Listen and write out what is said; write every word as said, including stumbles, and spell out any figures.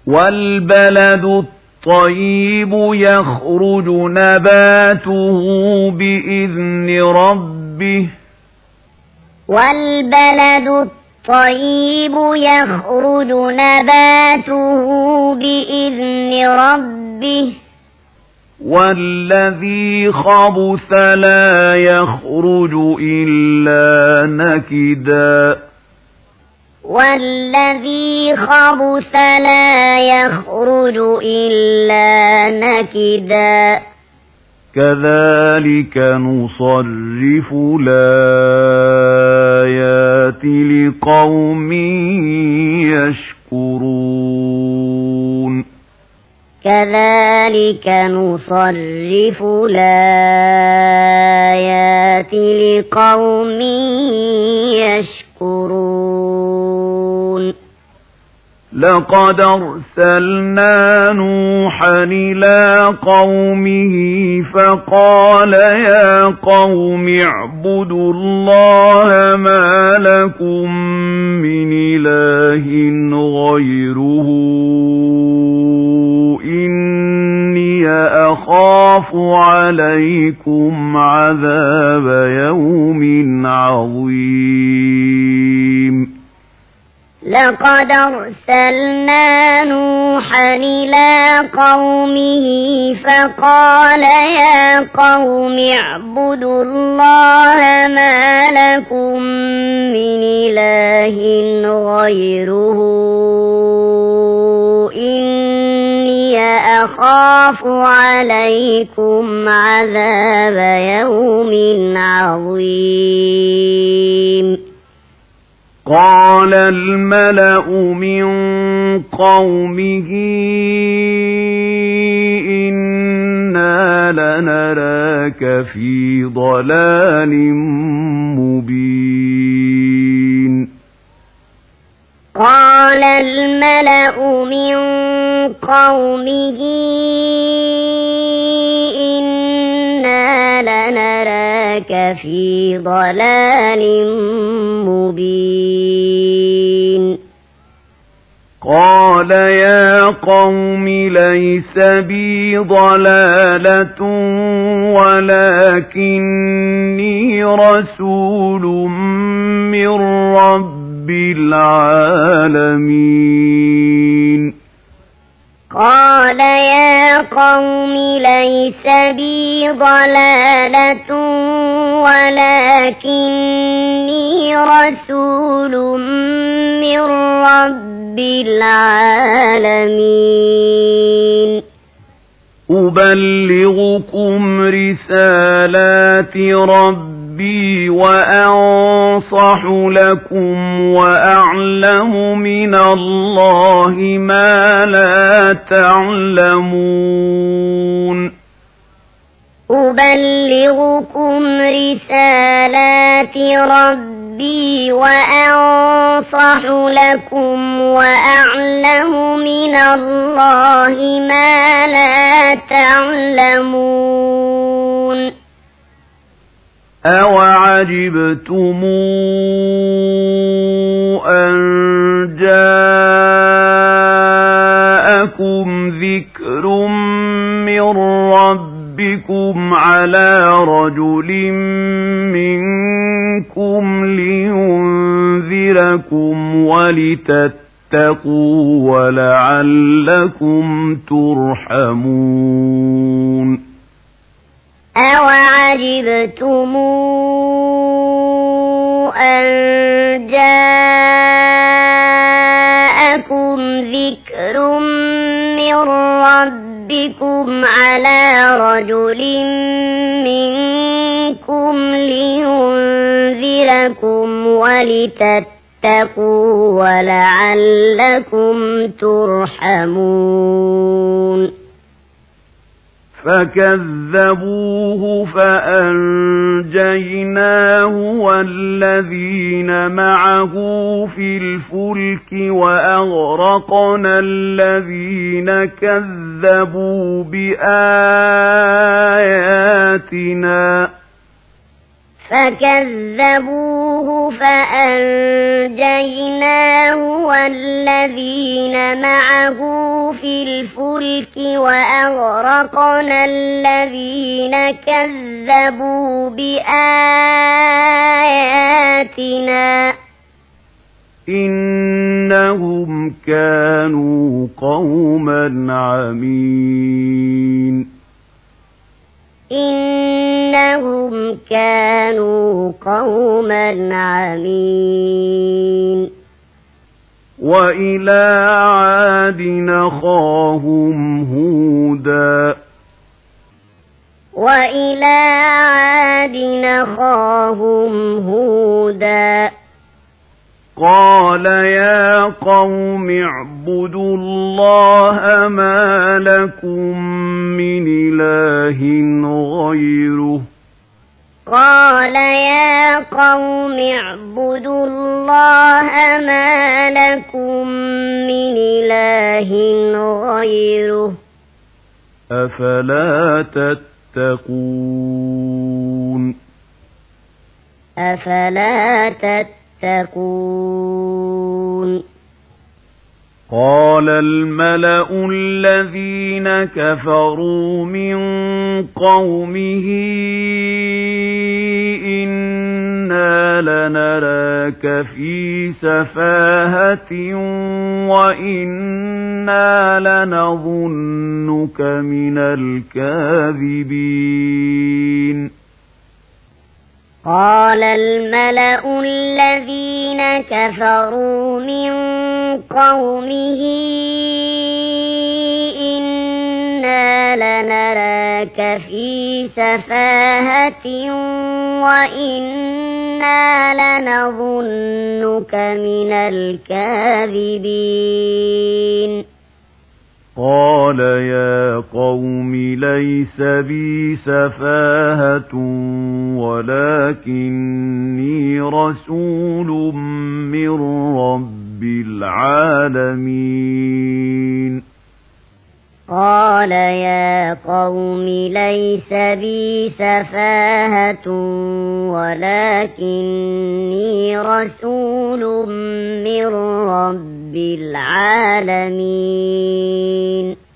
والبلد الطيب يخرج نباته بإذن ربه والبلد الطيب يخرج نباته بإذن ربه والذي خبث لا يخرج إلا نكدا والذي خبث لا يخرج إلا نكدا كذلك نصرف الآيات لقوم يشكرون كذلك نصرف الآيات لقوم يشكرون لقد أرسلنا نوحا إلى قومه فقال يا قوم اعبدوا الله ما لكم من إله غيره إني أخاف عليكم عذاب يوم عظيم لقد أرسلنا نوحا إلى قومه فقال يا قوم اعبدوا الله ما لكم من إله غيره إني أخاف عليكم عذاب يوم عظيم قال الملأ من قومه إنا لنراك في ضلال مبين قال الملأ من قومه إنا لنراك في ضلال مبين قال يا قوم ليس بي ضلالة ولكني رسول من رب العالمين قال يا قوم ليس بي ضلالة ولكني رسول من رب العالمين أبلغكم رسالات ربي وأنصح لكم وأعلم من الله ما لا تعلمون أبلغكم رسالات ربي وأنصح لكم وأعلم من الله ما لا تعلمون أوعجبتم أن جاءكم ذكر من ربكم على رجل منكم لينذركم ولتتقوا ولعلكم ترحمون أوعجبتم أن جاءكم ذكر من ربكم على رجل منكم لينذركم ولتتقوا ولعلكم ترحمون فكذبوه فأنجيناه والذين معه في الفلك وأغرقنا الذين كذبوا بآياتنا فكذبوه فأنجيناه والذين معه في الفلك وأغرقنا الذين كذبوا بآياتنا إنهم كانوا قوما عمين إنهم كانوا قوما عمين وإلى عاد أخاهم هودا وإلى عاد أخاهم هودا قال يا قوم اعبدوا الله ما لكم من إله غيره قال يا قوم اعبدوا الله ما لكم من إله غيره أفلا تتقون أفلا تتقون قال الملأ الذين كفروا من قومه إنا لنراك في سفاهة وإنا لنظنك من الكاذبين قال الملأ الذين كفروا من قومه إنا لنراك في سفاهة وإنا لنظنك من الكاذبين قال يا قوم ليس بي سفاهة ولكني رسول من رب العالمين قال يا قوم ليس بي سفاهة ولكني رسول من رب العالمين